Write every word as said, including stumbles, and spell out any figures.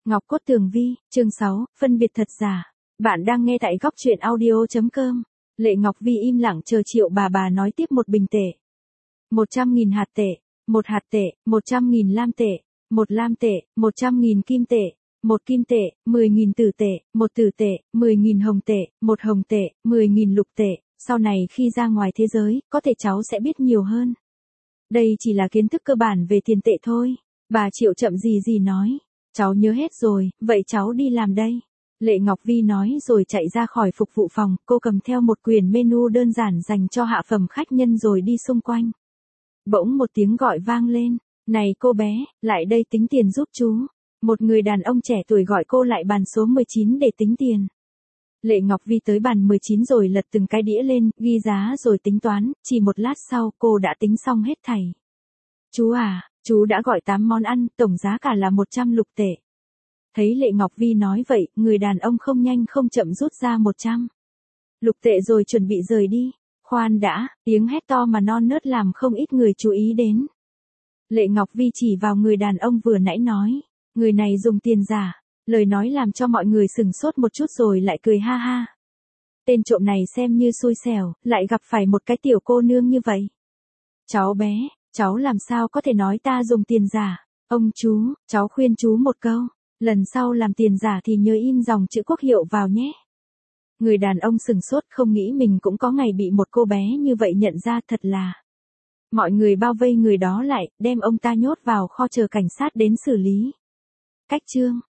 Ngọc Cốt Tường Vi, chương sáu, phân biệt thật giả. Bạn đang nghe tại góc truyện audio chấm com. Lệ Ngọc Vi im lặng chờ Triệu bà bà nói tiếp. Một bình tệ, một trăm nghìn hạt tệ, một hạt tệ, một trăm nghìn lam tệ, một lam tệ, một trăm nghìn kim tệ, một kim tệ, mười nghìn tử tệ, một tử tệ, mười nghìn hồng tệ, một hồng tệ, mười nghìn lục tệ. Sau này khi ra ngoài thế giới, có thể cháu sẽ biết nhiều hơn. Đây chỉ là kiến thức cơ bản về tiền tệ thôi. Bà Triệu chậm gì gì nói. Cháu nhớ hết rồi, vậy cháu đi làm đây. Lệ Ngọc Vi nói rồi chạy ra khỏi phục vụ phòng, cô cầm theo một quyển menu đơn giản dành cho hạ phẩm khách nhân rồi đi xung quanh. Bỗng một tiếng gọi vang lên, này cô bé, lại đây tính tiền giúp chú. Một người đàn ông trẻ tuổi gọi cô lại bàn số mười chín để tính tiền. Lệ Ngọc Vi tới bàn mười chín rồi lật từng cái đĩa lên, ghi giá rồi tính toán, chỉ một lát sau cô đã tính xong hết thảy. Chú à, chú đã gọi tám món ăn, tổng giá cả là một trăm lục tệ. Thấy Lệ Ngọc Vi nói vậy, người đàn ông không nhanh không chậm rút ra một trăm lục tệ rồi chuẩn bị rời đi. Khoan đã, tiếng hét to mà non nớt làm không ít người chú ý đến. Lệ Ngọc Vi chỉ vào người đàn ông vừa nãy nói, người này dùng tiền giả. Lời nói làm cho mọi người sửng sốt một chút rồi lại cười ha ha. Tên trộm này xem như xui xẻo, lại gặp phải một cái tiểu cô nương như vậy. Cháu bé, cháu làm sao có thể nói ta dùng tiền giả? Ông chú, cháu khuyên chú một câu, lần sau làm tiền giả thì nhớ in dòng chữ quốc hiệu vào nhé. Người đàn ông sửng sốt không nghĩ mình cũng có ngày bị một cô bé như vậy nhận ra, thật là. Mọi người bao vây người đó lại, đem ông ta nhốt vào kho chờ cảnh sát đến xử lý. Cách chương